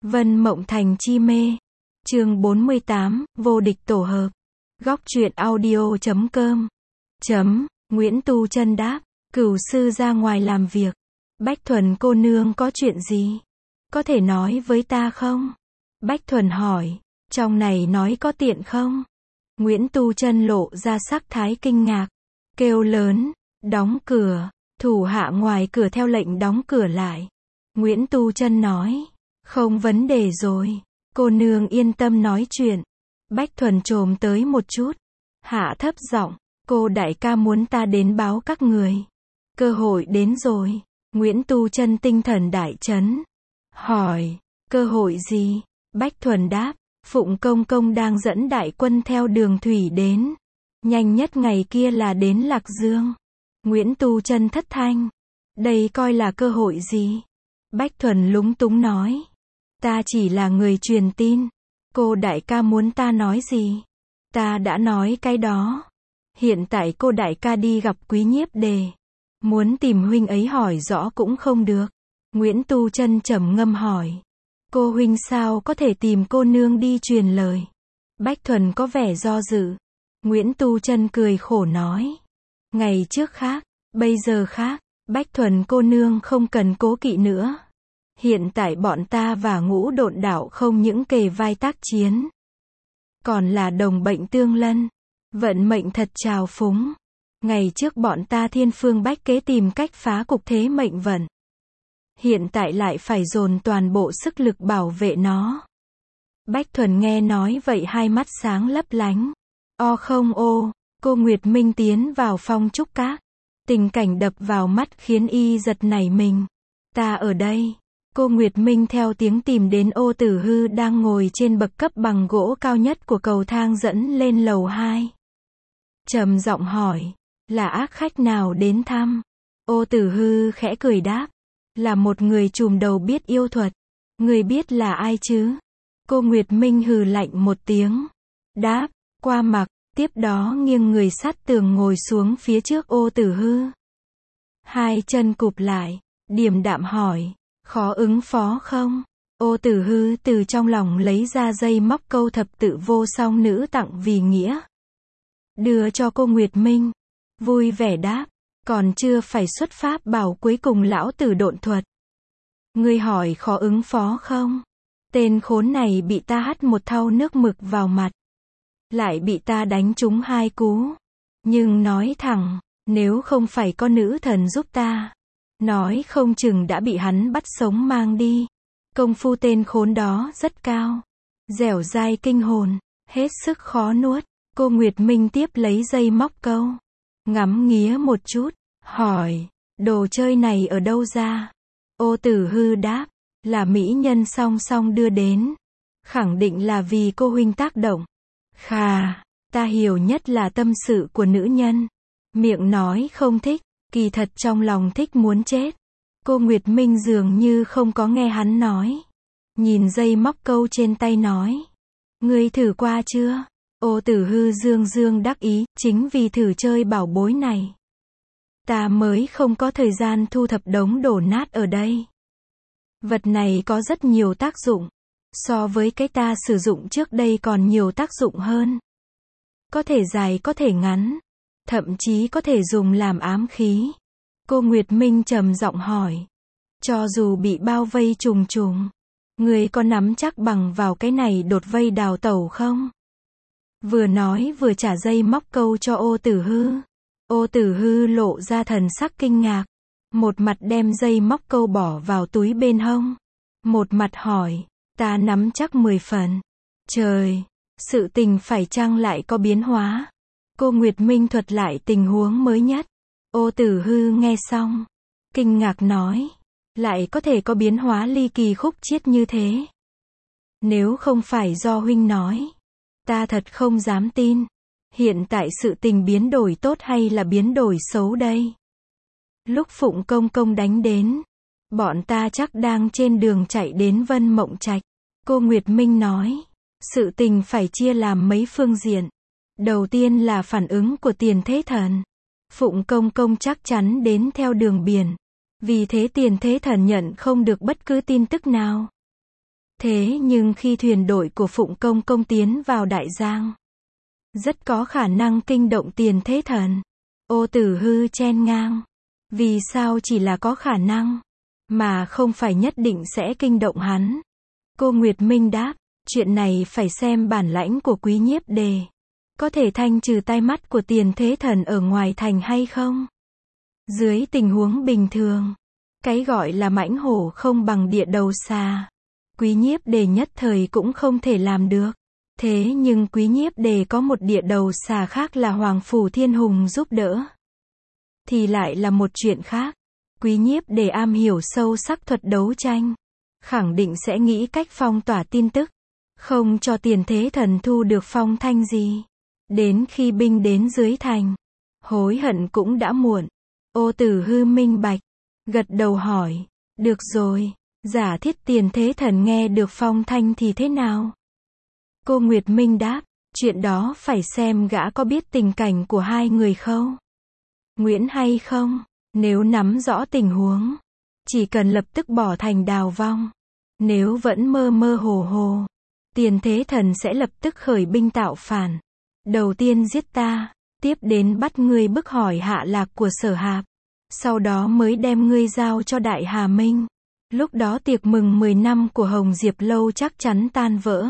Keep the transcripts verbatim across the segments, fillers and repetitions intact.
Vân Mộng Thành chi mê. Chương bốn mươi tám, vô địch tổ hợp. Góc truyện audio chấm com. Chấm, Nguyễn Tu Chân đáp, cửu sư ra ngoài làm việc. Bách Thuần cô nương có chuyện gì? Có thể nói với ta không? Bách Thuần hỏi, trong này nói có tiện không? Nguyễn Tu Chân lộ ra sắc thái kinh ngạc, kêu lớn, đóng cửa. Thủ hạ ngoài cửa theo lệnh đóng cửa lại. Nguyễn Tu Chân nói, không vấn đề rồi, cô nương yên tâm nói chuyện. Bách Thuần trồm tới một chút, hạ thấp giọng, cô đại ca muốn ta đến báo các người. Cơ hội đến rồi. Nguyễn Tu Chân tinh thần đại chấn, hỏi, cơ hội gì? Bách Thuần đáp, Phụng Công Công đang dẫn đại quân theo đường thủy đến. Nhanh nhất ngày kia là đến Lạc Dương. Nguyễn Tu Chân thất thanh, đây coi là cơ hội gì? Bách Thuần lúng túng nói, ta chỉ là người truyền tin. Cô đại ca muốn ta nói gì? Ta đã nói cái đó. Hiện tại cô đại ca đi gặp Quý Nhiếp Đề, muốn tìm huynh ấy hỏi rõ cũng không được. Nguyễn Tu Chân trầm ngâm hỏi, cô huynh sao có thể tìm cô nương đi truyền lời? Bách Thuần có vẻ do dự. Nguyễn Tu Chân cười khổ nói, ngày trước khác, bây giờ khác. Bách Thuần cô nương không cần cố kỵ nữa. Hiện tại bọn ta và Ngũ Độn Đạo không những kề vai tác chiến, còn là đồng bệnh tương lân. Vận mệnh thật trào phúng. Ngày trước bọn ta thiên phương bách kế tìm cách phá cục thế mệnh vận, hiện tại lại phải dồn toàn bộ sức lực bảo vệ nó. Bách Thuần nghe nói vậy hai mắt sáng lấp lánh. O không ô, cô Nguyệt Minh tiến vào Phong Trúc Các. Tình cảnh đập vào mắt khiến y giật nảy mình. Ta ở đây. Cô Nguyệt Minh theo tiếng tìm đến Ô Tử Hư đang ngồi trên bậc cấp bằng gỗ cao nhất của cầu thang dẫn lên lầu hai. Trầm giọng hỏi, là ác khách nào đến thăm? Ô Tử Hư khẽ cười đáp, là một người trùm đầu biết yêu thuật. Người biết là ai chứ? Cô Nguyệt Minh hừ lạnh một tiếng, đáp, Qua Mặc. Tiếp đó nghiêng người sát tường ngồi xuống phía trước Ô Tử Hư. Hai chân cụp lại, điềm đạm hỏi, khó ứng phó không? Ô Tử Hư từ trong lòng lấy ra dây móc câu thập tự vô song nữ tặng vì nghĩa, đưa cho cô Nguyệt Minh. Vui vẻ đáp, còn chưa phải xuất pháp bảo cuối cùng lão tử độn thuật. Ngươi hỏi khó ứng phó không? Tên khốn này bị ta hắt một thau nước mực vào mặt, lại bị ta đánh trúng hai cú. Nhưng nói thẳng, nếu không phải có nữ thần giúp ta, nói không chừng đã bị hắn bắt sống mang đi. Công phu tên khốn đó rất cao, dẻo dai kinh hồn, hết sức khó nuốt. Cô Nguyệt Minh tiếp lấy dây móc câu, ngắm nghía một chút, hỏi, đồ chơi này ở đâu ra? Ô Tử Hư đáp, là mỹ nhân song song đưa đến, khẳng định là vì cô huynh tác động. Khà, ta hiểu nhất là tâm sự của nữ nhân. Miệng nói không thích, kỳ thật trong lòng thích muốn chết. Cô Nguyệt Minh dường như không có nghe hắn nói. Nhìn dây móc câu trên tay nói, ngươi thử qua chưa? Ô Tử Hư dương dương đắc ý, chính vì thử chơi bảo bối này, ta mới không có thời gian thu thập đống đổ nát ở đây. Vật này có rất nhiều tác dụng, so với cái ta sử dụng trước đây còn nhiều tác dụng hơn. Có thể dài có thể ngắn, thậm chí có thể dùng làm ám khí. Cô Nguyệt Minh trầm giọng hỏi, cho dù bị bao vây trùng trùng, người có nắm chắc bằng vào cái này đột vây đào tẩu không? Vừa nói vừa trả dây móc câu cho Ô Tử Hư. Ô Tử Hư lộ ra thần sắc kinh ngạc, một mặt đem dây móc câu bỏ vào túi bên hông, một mặt hỏi, ta nắm chắc mười phần. Trời, sự tình phải chăng lại có biến hóa? Cô Nguyệt Minh thuật lại tình huống mới nhất. Ô Tử Hư nghe xong, kinh ngạc nói, lại có thể có biến hóa ly kỳ khúc chiết như thế. Nếu không phải do huynh nói, ta thật không dám tin. Hiện tại sự tình biến đổi tốt hay là biến đổi xấu đây? Lúc Phụng Công Công đánh đến, bọn ta chắc đang trên đường chạy đến Vân Mộng Trạch. Cô Nguyệt Minh nói, sự tình phải chia làm mấy phương diện. Đầu tiên là phản ứng của Tiền Thế Thần. Phụng Công Công chắc chắn đến theo đường biển, vì thế Tiền Thế Thần nhận không được bất cứ tin tức nào. Thế nhưng khi thuyền đội của Phụng Công Công tiến vào Đại Giang, rất có khả năng kinh động Tiền Thế Thần. Ô Tử Hư chen ngang. Vì sao chỉ là có khả năng, mà không phải nhất định sẽ kinh động hắn? Cô Nguyệt Minh đáp, chuyện này phải xem bản lãnh của Quý Nhiếp Đề. Có thể thanh trừ tai mắt của Tiền Thế Thần ở ngoài thành hay không? Dưới tình huống bình thường, cái gọi là mãnh hổ không bằng địa đầu xà. Quý Nhiếp Đề nhất thời cũng không thể làm được. Thế nhưng Quý Nhiếp Đề có một địa đầu xà khác là Hoàng Phủ Thiên Hùng giúp đỡ, thì lại là một chuyện khác. Quý Nhiếp Đề am hiểu sâu sắc thuật đấu tranh, khẳng định sẽ nghĩ cách phong tỏa tin tức, không cho Tiền Thế Thần thu được phong thanh gì. Đến khi binh đến dưới thành, hối hận cũng đã muộn. Ô Tử Hư minh bạch, gật đầu hỏi, được rồi, giả thiết Tiền Thế Thần nghe được phong thanh thì thế nào? Cô Nguyệt Minh đáp, chuyện đó phải xem gã có biết tình cảnh của hai người không? Nguyễn hay không? Nếu nắm rõ tình huống, chỉ cần lập tức bỏ thành đào vong. Nếu vẫn mơ mơ hồ hồ, Tiền Thế Thần sẽ lập tức khởi binh tạo phản. Đầu tiên giết ta, tiếp đến bắt ngươi bức hỏi hạ lạc của Sở Hạp, sau đó mới đem ngươi giao cho Đại Hà Minh. Lúc đó tiệc mừng mười năm của Hồng Diệp Lâu chắc chắn tan vỡ.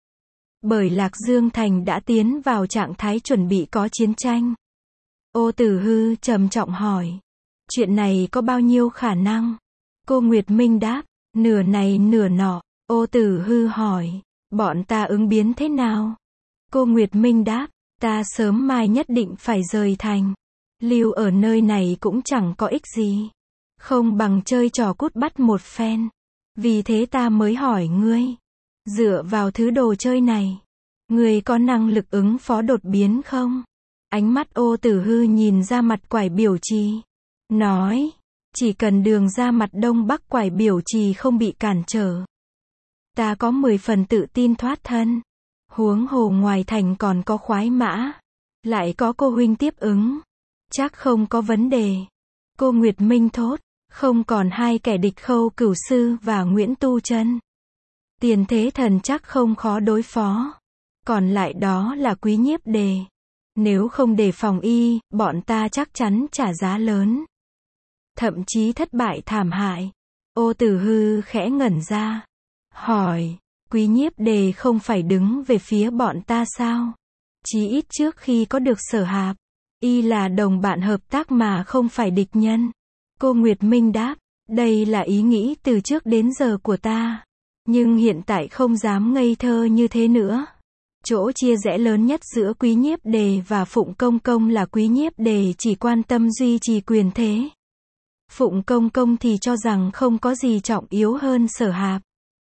Bởi Lạc Dương Thành đã tiến vào trạng thái chuẩn bị có chiến tranh. Ô Tử Hư trầm trọng hỏi, chuyện này có bao nhiêu khả năng? Cô Nguyệt Minh đáp, nửa này nửa nọ. Ô Tử Hư hỏi, bọn ta ứng biến thế nào? Cô Nguyệt Minh đáp, ta sớm mai nhất định phải rời thành. Lưu ở nơi này cũng chẳng có ích gì. Không bằng chơi trò cút bắt một phen. Vì thế ta mới hỏi ngươi. Dựa vào thứ đồ chơi này, ngươi có năng lực ứng phó đột biến không? Ánh mắt Ô Tử Hư nhìn ra mặt quải biểu trì, nói, chỉ cần đường ra mặt đông bắc quải biểu trì không bị cản trở, ta có mười phần tự tin thoát thân. Huống hồ ngoài thành còn có khoái mã, lại có cô huynh tiếp ứng, chắc không có vấn đề. Cô Nguyệt Minh thốt, không còn hai kẻ địch Khâu Cửu Sư và Nguyễn Tu Chân. Tiền Thế Thần chắc không khó đối phó. Còn lại đó là Quý Nhiếp Đề. Nếu không đề phòng y, bọn ta chắc chắn trả giá lớn. Thậm chí thất bại thảm hại. Ô Tử Hư khẽ ngẩn ra, hỏi, Quý Nhiếp Đề không phải đứng về phía bọn ta sao? Chí ít trước khi có được Sở Hạp, y là đồng bạn hợp tác mà không phải địch nhân. Cô Nguyệt Minh đáp, đây là ý nghĩ từ trước đến giờ của ta. Nhưng hiện tại không dám ngây thơ như thế nữa. Chỗ chia rẽ lớn nhất giữa Quý Nhiếp Đề và Phụng Công Công là Quý Nhiếp Đề chỉ quan tâm duy trì quyền thế. Phụng Công Công thì cho rằng không có gì trọng yếu hơn Sở Hạp.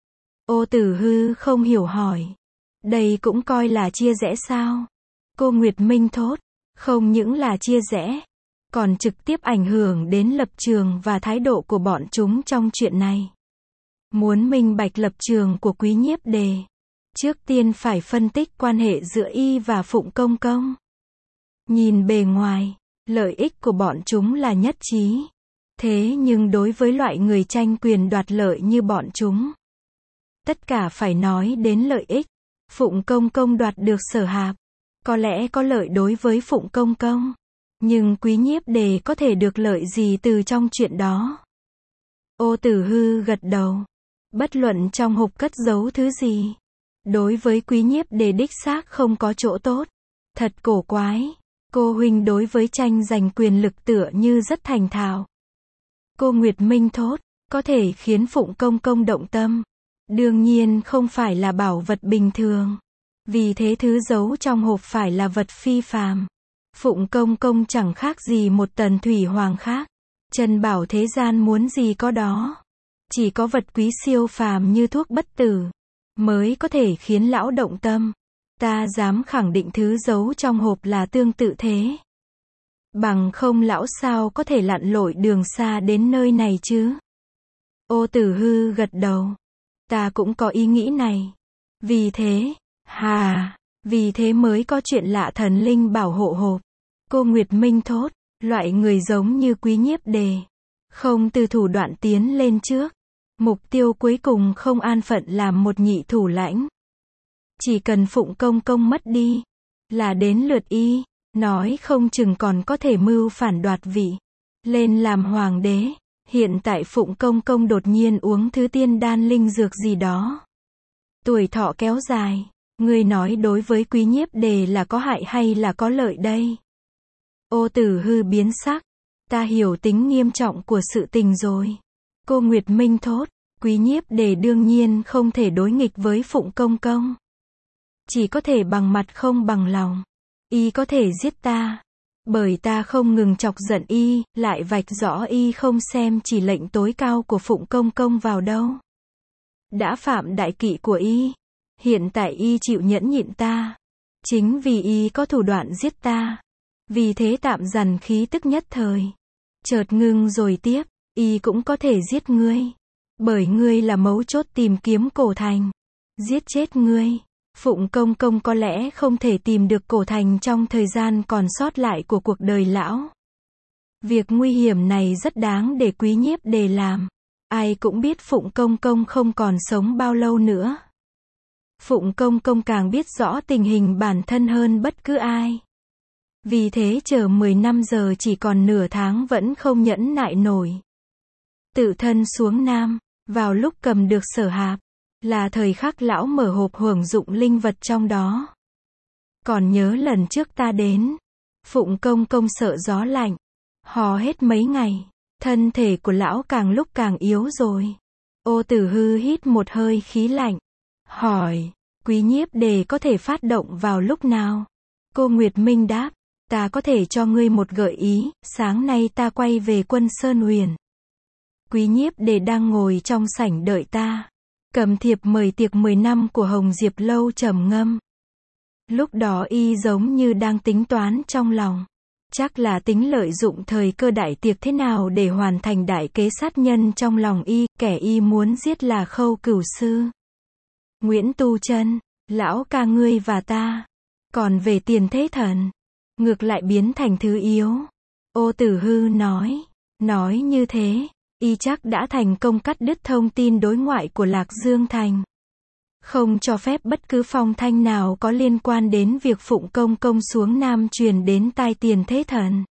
Ô Tử Hư không hiểu hỏi, đây cũng coi là chia rẽ sao? Cô Nguyệt Minh thốt, không những là chia rẽ, còn trực tiếp ảnh hưởng đến lập trường và thái độ của bọn chúng trong chuyện này. Muốn minh bạch lập trường của Quý Nhiếp Đề, trước tiên phải phân tích quan hệ giữa y và Phụng Công Công. Nhìn bề ngoài, lợi ích của bọn chúng là nhất trí. Thế nhưng đối với loại người tranh quyền đoạt lợi như bọn chúng, tất cả phải nói đến lợi ích. Phụng Công Công đoạt được Sở Hạp, có lẽ có lợi đối với Phụng Công Công. Nhưng Quý Nhiếp Đề có thể được lợi gì từ trong chuyện đó? Ô Tử Hư gật đầu. Bất luận trong hộp cất giấu thứ gì, đối với Quý Nhiếp Đề đích xác không có chỗ tốt. Thật cổ quái. Cô huynh đối với tranh giành quyền lực tựa như rất thành thạo. Cô Nguyệt Minh thốt, có thể khiến Phụng Công Công động tâm. Đương nhiên không phải là bảo vật bình thường. Vì thế thứ giấu trong hộp phải là vật phi phàm. Phụng Công Công chẳng khác gì một tần thủy hoàng khác. Trần bảo thế gian muốn gì có đó. Chỉ có vật quý siêu phàm như thuốc bất tử, mới có thể khiến lão động tâm. Ta dám khẳng định thứ giấu trong hộp là tương tự thế. Bằng không lão sao có thể lặn lội đường xa đến nơi này chứ? Ô Tử Hư gật đầu. Ta cũng có ý nghĩ này. Vì thế, hà, vì thế mới có chuyện lạ thần linh bảo hộ hộp. Cô Nguyệt Minh thốt, loại người giống như Quý Nhiếp Đề, không từ thủ đoạn tiến lên trước. Mục tiêu cuối cùng không an phận làm một nhị thủ lãnh. Chỉ cần Phụng Công Công mất đi, là đến lượt y, nói không chừng còn có thể mưu phản đoạt vị, lên làm hoàng đế. Hiện tại Phụng Công Công đột nhiên uống thứ tiên đan linh dược gì đó. Tuổi thọ kéo dài, ngươi nói đối với Quý Nhiếp Đề là có hại hay là có lợi đây? Ô Tử Hư biến sắc, ta hiểu tính nghiêm trọng của sự tình rồi. Cô Nguyệt Minh thốt, Quý Nhiếp Đề đương nhiên không thể đối nghịch với Phụng Công Công. Chỉ có thể bằng mặt không bằng lòng. Y có thể giết ta. Bởi ta không ngừng chọc giận y, lại vạch rõ y không xem chỉ lệnh tối cao của Phụng Công Công vào đâu. Đã phạm đại kỵ của y. Hiện tại y chịu nhẫn nhịn ta. Chính vì y có thủ đoạn giết ta. Vì thế tạm dằn khí tức nhất thời. Chợt ngưng rồi tiếp, y cũng có thể giết ngươi. Bởi ngươi là mấu chốt tìm kiếm cổ thành. Giết chết ngươi. Phụng Công Công có lẽ không thể tìm được cổ thành trong thời gian còn sót lại của cuộc đời lão. Việc nguy hiểm này rất đáng để Quý Nhiếp Đề làm. Ai cũng biết Phụng Công Công không còn sống bao lâu nữa. Phụng Công Công càng biết rõ tình hình bản thân hơn bất cứ ai. Vì thế chờ mười năm giờ chỉ còn nửa tháng vẫn không nhẫn nại nổi. Tự thân xuống Nam, vào lúc cầm được Sở Hạp, là thời khắc lão mở hộp hưởng dụng linh vật trong đó. Còn nhớ lần trước ta đến, Phụng Công Công sợ gió lạnh, hò hết mấy ngày, thân thể của lão càng lúc càng yếu rồi. Ô Tử Hư hít một hơi khí lạnh, hỏi, Quý Nhiếp Đề có thể phát động vào lúc nào? Cô Nguyệt Minh đáp, ta có thể cho ngươi một gợi ý, sáng nay ta quay về Quân Sơn Huyền. Quý Nhiếp Đề đang ngồi trong sảnh đợi ta. Cầm thiệp mời tiệc mười năm của Hồng Diệp Lâu trầm ngâm. Lúc đó y giống như đang tính toán trong lòng. Chắc là tính lợi dụng thời cơ đại tiệc thế nào để hoàn thành đại kế sát nhân trong lòng y, kẻ y muốn giết là Khâu Cửu Sư. Nguyễn Tu Chân, lão ca ngươi và ta. Còn về Tiền Thế Thần, ngược lại biến thành thứ yếu. Ô Tử Hư nói, nói như thế, y chắc đã thành công cắt đứt thông tin đối ngoại của Lạc Dương Thành. Không cho phép bất cứ phong thanh nào có liên quan đến việc Phụng Công Công xuống Nam truyền đến tai Tiền Thế Thần.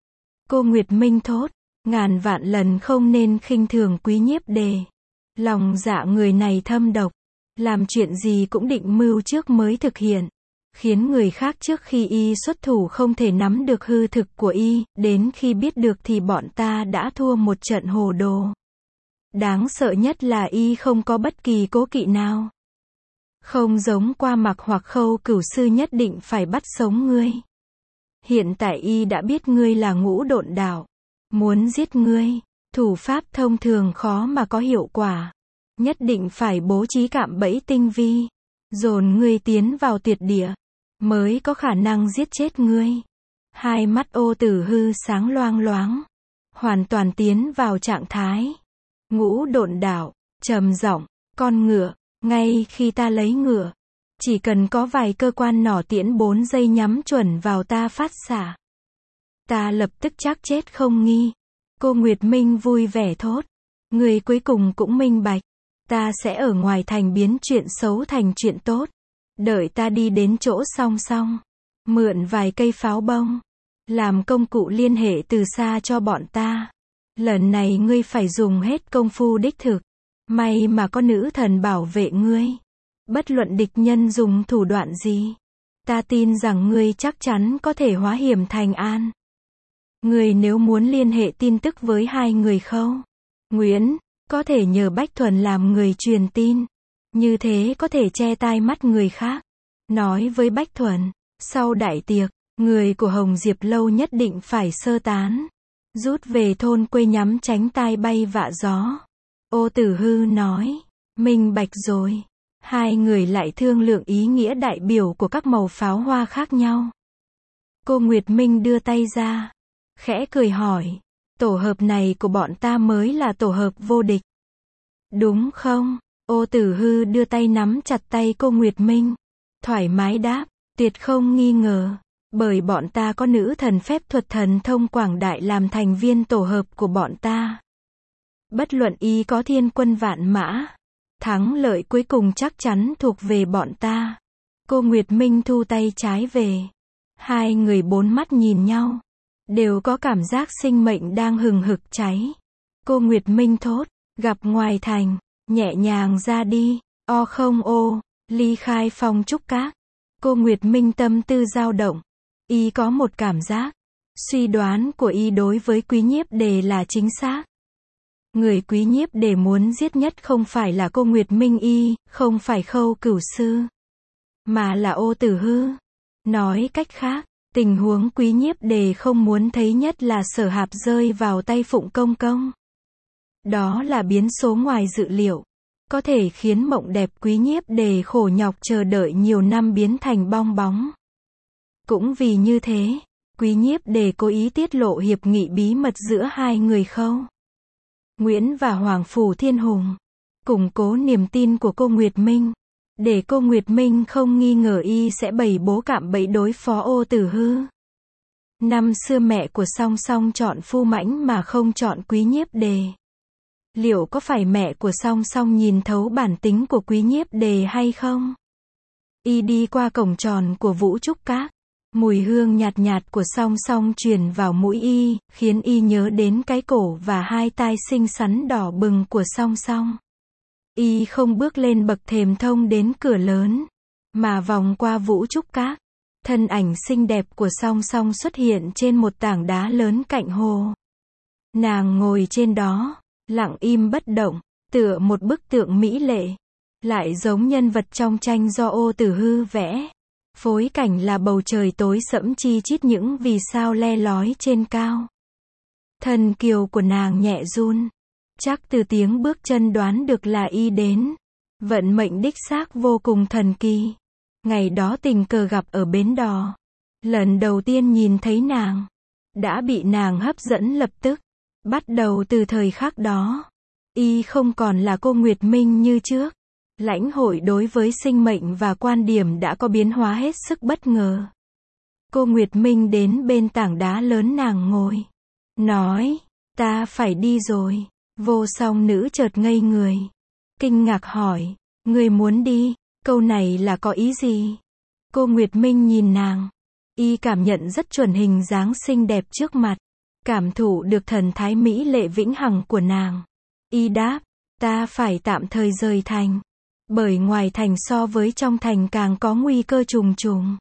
Cô Nguyệt Minh thốt, ngàn vạn lần không nên khinh thường Quý Nhiếp Đề. Lòng dạ người này thâm độc, làm chuyện gì cũng định mưu trước mới thực hiện, khiến người khác trước khi y xuất thủ không thể nắm được hư thực của y, đến khi biết được thì bọn ta đã thua một trận hồ đồ. Đáng sợ nhất là y không có bất kỳ cố kỵ nào. Không giống Qua Mặc hoặc Khâu Cửu Sư nhất định phải bắt sống ngươi. Hiện tại y đã biết ngươi là Ngũ Độn Đạo, muốn giết ngươi, thủ pháp thông thường khó mà có hiệu quả. Nhất định phải bố trí cạm bẫy tinh vi, dồn ngươi tiến vào tuyệt địa, mới có khả năng giết chết ngươi. Hai mắt Ô Tử Hư sáng loang loáng, hoàn toàn tiến vào trạng thái. Ngũ Độn Đạo, trầm giọng, con ngựa, ngay khi ta lấy ngựa, chỉ cần có vài cơ quan nỏ tiễn bốn giây nhắm chuẩn vào ta phát xạ, ta lập tức chắc chết không nghi. Cô Nguyệt Minh vui vẻ thốt, người cuối cùng cũng minh bạch, ta sẽ ở ngoài thành biến chuyện xấu thành chuyện tốt. Đợi ta đi đến chỗ song song, mượn vài cây pháo bông, làm công cụ liên hệ từ xa cho bọn ta. Lần này ngươi phải dùng hết công phu đích thực. May mà có nữ thần bảo vệ ngươi. Bất luận địch nhân dùng thủ đoạn gì, ta tin rằng ngươi chắc chắn có thể hóa hiểm thành an. Ngươi nếu muốn liên hệ tin tức với hai người Khâu, Nguyễn, có thể nhờ Bách Thuần làm người truyền tin. Như thế có thể che tai mắt người khác. Nói với Bách Thuần, sau đại tiệc, người của Hồng Diệp Lâu nhất định phải sơ tán, rút về thôn quê nhắm tránh tai bay vạ gió. Ô Tử Hư nói, minh bạch rồi. Hai người lại thương lượng ý nghĩa đại biểu của các màu pháo hoa khác nhau. Cô Nguyệt Minh đưa tay ra, khẽ cười hỏi, tổ hợp này của bọn ta mới là tổ hợp vô địch, đúng không? Ô Tử Hư đưa tay nắm chặt tay cô Nguyệt Minh, thoải mái đáp, tuyệt không nghi ngờ, bởi bọn ta có nữ thần phép thuật thần thông quảng đại làm thành viên tổ hợp của bọn ta. Bất luận y có thiên quân vạn mã, thắng lợi cuối cùng chắc chắn thuộc về bọn ta. Cô Nguyệt Minh thu tay trái về. Hai người bốn mắt nhìn nhau, đều có cảm giác sinh mệnh đang hừng hực cháy. Cô Nguyệt Minh thốt, gặp ngoài thành, nhẹ nhàng ra đi, o không ô, ly khai Phong Trúc Các. Cô Nguyệt Minh tâm tư dao động, y có một cảm giác, suy đoán của y đối với Quý Nhiếp Đề là chính xác. Người Quý Nhiếp Đề muốn giết nhất không phải là cô Nguyệt Minh y, không phải Khâu Cửu Sư, mà là Ô Tử Hư. Nói cách khác, tình huống Quý Nhiếp Đề không muốn thấy nhất là Sở Hạp rơi vào tay Phụng Công Công. Đó là biến số ngoài dự liệu, có thể khiến mộng đẹp Quý Nhiếp Đề khổ nhọc chờ đợi nhiều năm biến thành bong bóng. Cũng vì như thế, Quý Nhiếp Đề cố ý tiết lộ hiệp nghị bí mật giữa hai người Khâu Nguyễn và Hoàng Phủ Thiên Hùng, củng cố niềm tin của cô Nguyệt Minh, để cô Nguyệt Minh không nghi ngờ y sẽ bày bố cạm bẫy đối phó Ô Tử Hư. Năm xưa mẹ của Song Song chọn Phu Mãnh mà không chọn Quý Nhiếp Đề. Liệu có phải mẹ của Song Song nhìn thấu bản tính của Quý Nhiếp Đề hay không? Y đi qua cổng tròn của Vũ Trúc Các, mùi hương nhạt nhạt của Song Song truyền vào mũi y, khiến y nhớ đến cái cổ và hai tai xinh xắn đỏ bừng của Song Song. Y không bước lên bậc thềm thông đến cửa lớn, mà vòng qua Vũ Trúc Các. Thân ảnh xinh đẹp của Song Song xuất hiện trên một tảng đá lớn cạnh hồ. Nàng ngồi trên đó, lặng im bất động, tựa một bức tượng mỹ lệ, lại giống nhân vật trong tranh do Ô Tử Hư vẽ. Phối cảnh là bầu trời tối sẫm chi chít những vì sao le lói trên cao. Thân kiều của nàng nhẹ run, chắc từ tiếng bước chân đoán được là y đến. Vận mệnh đích xác vô cùng thần kỳ. Ngày đó tình cờ gặp ở bến đò, lần đầu tiên nhìn thấy nàng, đã bị nàng hấp dẫn lập tức. Bắt đầu từ thời khắc đó, y không còn là cô Nguyệt Minh như trước. Lãnh hội đối với sinh mệnh và quan điểm đã có biến hóa hết sức bất ngờ. Cô Nguyệt Minh đến bên tảng đá lớn nàng ngồi, nói, ta phải đi rồi. Vô Song Nữ chợt ngây người, kinh ngạc hỏi, ngươi muốn đi, câu này là có ý gì? Cô Nguyệt Minh nhìn nàng, y cảm nhận rất chuẩn hình dáng xinh đẹp trước mặt, cảm thụ được thần thái mỹ lệ vĩnh hằng của nàng. Y đáp, ta phải tạm thời rời thành, bởi ngoài thành so với trong thành càng có nguy cơ trùng trùng.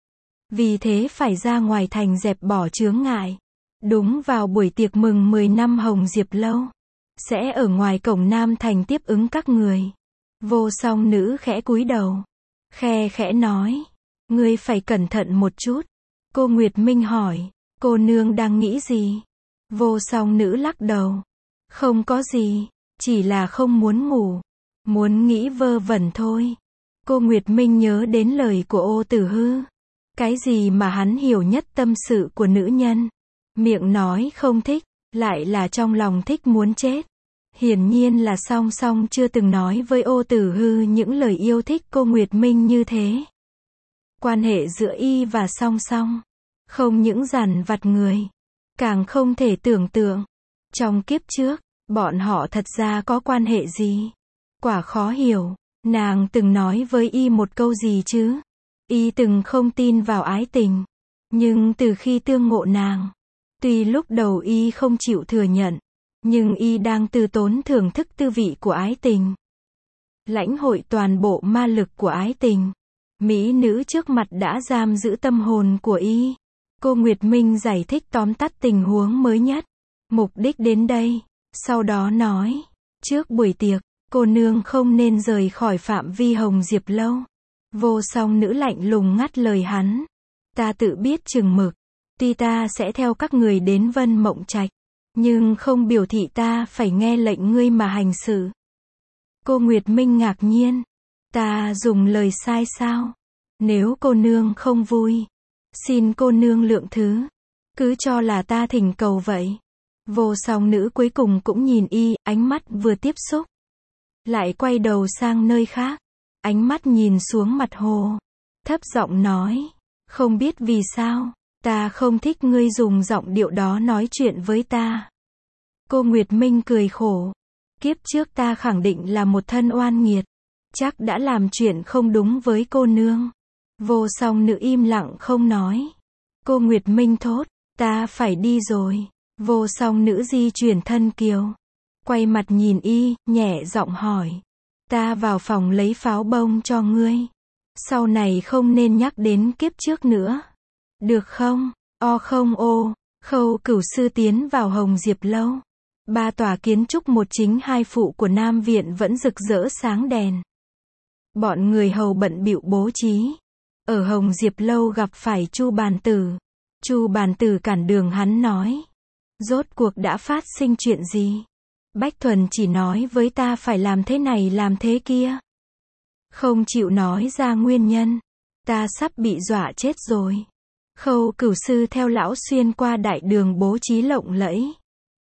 Vì thế phải ra ngoài thành dẹp bỏ chướng ngại. Đúng vào buổi tiệc mừng mười năm Hồng Diệp Lâu, sẽ ở ngoài cổng Nam thành tiếp ứng các người. Vô Song Nữ khẽ cúi đầu, khe khẽ nói, ngươi phải cẩn thận một chút. Cô Nguyệt Minh hỏi, cô nương đang nghĩ gì? Vô Song Nữ lắc đầu, không có gì, chỉ là không muốn ngủ, muốn nghĩ vơ vẩn thôi. Cô Nguyệt Minh nhớ đến lời của Ô Tử Hư, cái gì mà hắn hiểu nhất tâm sự của nữ nhân, miệng nói không thích, lại là trong lòng thích muốn chết. Hiển nhiên là Song Song chưa từng nói với Ô Tử Hư những lời yêu thích cô Nguyệt Minh như thế. Quan hệ giữa y và Song Song, không những dằn vặt người, càng không thể tưởng tượng. Trong kiếp trước, bọn họ thật ra có quan hệ gì? Quả khó hiểu, nàng từng nói với y một câu gì chứ? Y từng không tin vào ái tình, nhưng từ khi tương ngộ nàng, tuy lúc đầu y không chịu thừa nhận, nhưng y đang từ tốn thưởng thức tư vị của ái tình. Lãnh hội toàn bộ ma lực của ái tình. Mỹ nữ trước mặt đã giam giữ tâm hồn của y. Cô Nguyệt Minh giải thích tóm tắt tình huống mới nhất. Mục đích đến đây. Sau đó nói, trước buổi tiệc, cô nương không nên rời khỏi phạm vi Hồng Diệp Lâu. Vô Song Nữ lạnh lùng ngắt lời hắn. Ta tự biết chừng mực. Tuy ta sẽ theo các người đến Vân Mộng Trạch, nhưng không biểu thị ta phải nghe lệnh ngươi mà hành sự. Cô Nguyệt Minh ngạc nhiên. Ta dùng lời sai sao? Nếu cô nương không vui, xin cô nương lượng thứ. Cứ cho là ta thỉnh cầu vậy. Vô Song Nữ cuối cùng cũng nhìn y, ánh mắt vừa tiếp xúc, lại quay đầu sang nơi khác. Ánh mắt nhìn xuống mặt hồ, thấp giọng nói, không biết vì sao, ta không thích ngươi dùng giọng điệu đó nói chuyện với ta. Cô Nguyệt Minh cười khổ, Kiếp trước ta khẳng định là một thân oan nghiệt. Chắc đã làm chuyện không đúng với cô nương. Vô Song Nữ im lặng không nói. Cô Nguyệt Minh thốt, ta phải đi rồi. Vô Song Nữ di chuyển thân kiều. Quay mặt nhìn y, nhẹ giọng hỏi. Ta vào phòng lấy pháo bông cho ngươi. Sau này không nên nhắc đến kiếp trước nữa. Được không? O không ô. Khâu Cửu sư tiến vào Hồng Diệp lâu. Ba tòa kiến trúc một chính hai phụ của Nam Viện vẫn rực rỡ sáng đèn. Bọn người hầu bận bịu bố trí. Ở Hồng Diệp lâu gặp phải Chu Bàn Tử. Chu Bàn Tử cản đường hắn nói. Rốt cuộc đã phát sinh chuyện gì? Bách Thuần chỉ nói với ta phải làm thế này làm thế kia. Không chịu nói ra nguyên nhân. Ta sắp bị dọa chết rồi. Khâu Cửu sư theo lão xuyên qua đại đường bố trí lộng lẫy.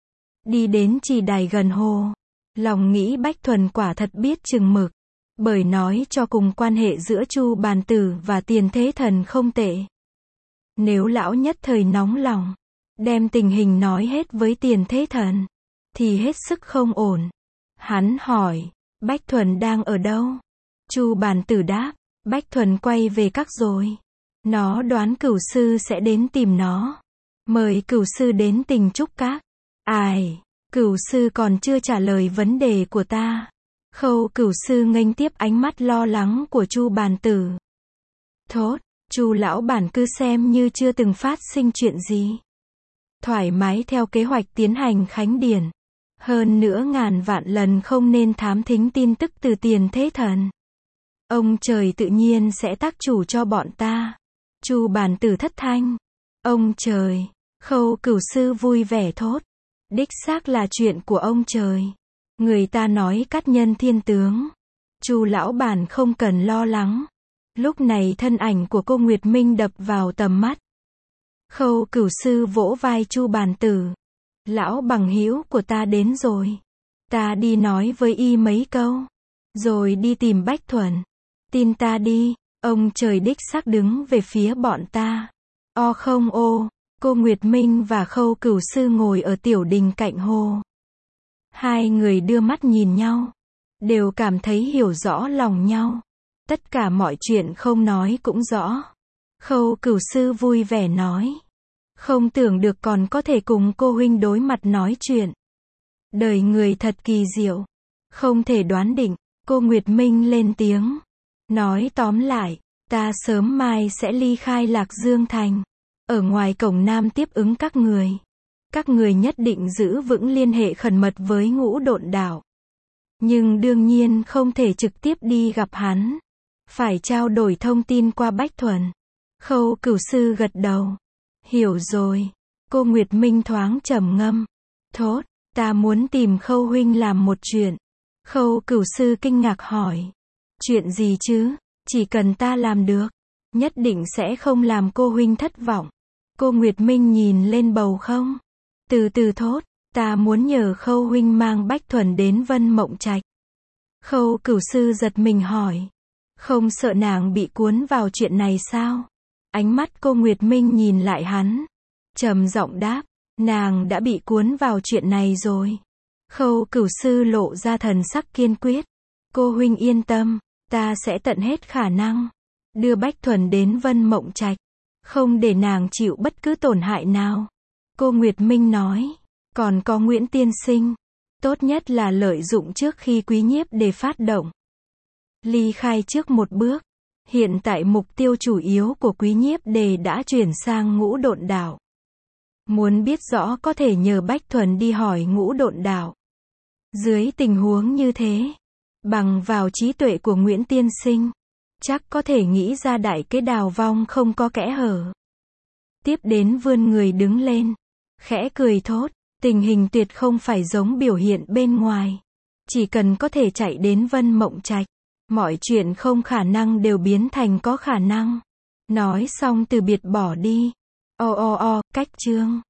Đi đến trì đài gần hồ. Lòng nghĩ Bách Thuần quả thật biết chừng mực. Bởi nói cho cùng quan hệ giữa Chu Bàn Tử và Tiền Thế Thần không tệ. Nếu lão nhất thời nóng lòng, đem tình hình nói hết với Tiền Thế Thần, thì hết sức không ổn. Hắn hỏi, Bách Thuần đang ở đâu? Chu Bàn Tử đáp, Bách Thuần quay về các rồi. Nó đoán Cửu sư sẽ đến tìm nó. Mời Cửu sư đến Tình Trúc Các. Ai, Cửu sư còn chưa trả lời vấn đề của ta. Khâu Cửu sư nghênh tiếp ánh mắt lo lắng của Chu Bàn Tử. Thốt, Chu lão bản cứ xem như chưa từng phát sinh chuyện gì. Thoải mái theo kế hoạch tiến hành khánh điển. Hơn nữa ngàn vạn lần không nên thám thính tin tức từ Tiền Thế Thần. Ông trời tự nhiên sẽ tác chủ cho bọn ta. Chu Bàn Tử thất thanh. Ông trời. Khâu Cửu sư vui vẻ thốt. Đích xác là chuyện của ông trời. Người ta nói cát nhân thiên tướng. Chu lão bản không cần lo lắng. Lúc này thân ảnh của cô Nguyệt Minh đập vào tầm mắt. Khâu Cửu sư vỗ vai Chu Bàn Tử. Lão bằng hữu của ta đến rồi. Ta đi nói với y mấy câu. Rồi đi tìm Bách Thuần. Tin ta đi, ông trời đích xác đứng về phía bọn ta. O không ô, cô Nguyệt Minh và Khâu Cửu sư ngồi ở tiểu đình cạnh hồ. Hai người đưa mắt nhìn nhau. Đều cảm thấy hiểu rõ lòng nhau. Tất cả mọi chuyện không nói cũng rõ. Khâu Cửu sư vui vẻ nói. Không tưởng được còn có thể cùng cô huynh đối mặt nói chuyện. Đời người thật kỳ diệu. Không thể đoán định. Cô Nguyệt Minh lên tiếng. Nói tóm lại, ta sớm mai sẽ ly khai Lạc Dương Thành. Ở ngoài cổng Nam tiếp ứng các người. Các người nhất định giữ vững liên hệ khẩn mật với Ngũ Độn Đảo. Nhưng đương nhiên không thể trực tiếp đi gặp hắn. Phải trao đổi thông tin qua Bách Thuần. Khâu Cửu sư gật đầu. Hiểu rồi. Cô Nguyệt Minh thoáng trầm ngâm. Thốt, ta muốn tìm Khâu huynh làm một chuyện. Khâu Cửu sư kinh ngạc hỏi. Chuyện gì chứ? Chỉ cần ta làm được, nhất định sẽ không làm cô huynh thất vọng. Cô Nguyệt Minh nhìn lên bầu không. Từ từ thốt, ta muốn nhờ Khâu huynh mang Bách Thuần đến Vân Mộng Trạch. Khâu Cửu sư giật mình hỏi. Không sợ nàng bị cuốn vào chuyện này sao? Ánh mắt cô Nguyệt Minh nhìn lại hắn. Trầm giọng đáp, nàng đã bị cuốn vào chuyện này rồi. Khâu Cửu sư lộ ra thần sắc kiên quyết. Cô huynh yên tâm, ta sẽ tận hết khả năng. Đưa Bách Thuần đến Vân Mộng Trạch. Không để nàng chịu bất cứ tổn hại nào. Cô Nguyệt Minh nói. Còn có Nguyễn tiên sinh. Tốt nhất là lợi dụng trước khi Quý Nhiếp để phát động. Ly khai trước một bước. Hiện tại mục tiêu chủ yếu của Quý Nhiếp đề đã chuyển sang Ngũ Độn Đảo. Muốn biết rõ có thể nhờ Bách Thuần đi hỏi Ngũ Độn Đảo. Dưới tình huống như thế, bằng vào trí tuệ của Nguyễn tiên sinh, chắc có thể nghĩ ra đại kế đào vong không có kẽ hở. Tiếp đến vươn người đứng lên, khẽ cười thốt, tình hình tuyệt không phải giống biểu hiện bên ngoài. Chỉ cần có thể chạy đến Vân Mộng Trạch, mọi chuyện không khả năng đều biến thành có khả năng. Nói xong từ biệt bỏ đi. O o o, cách chương.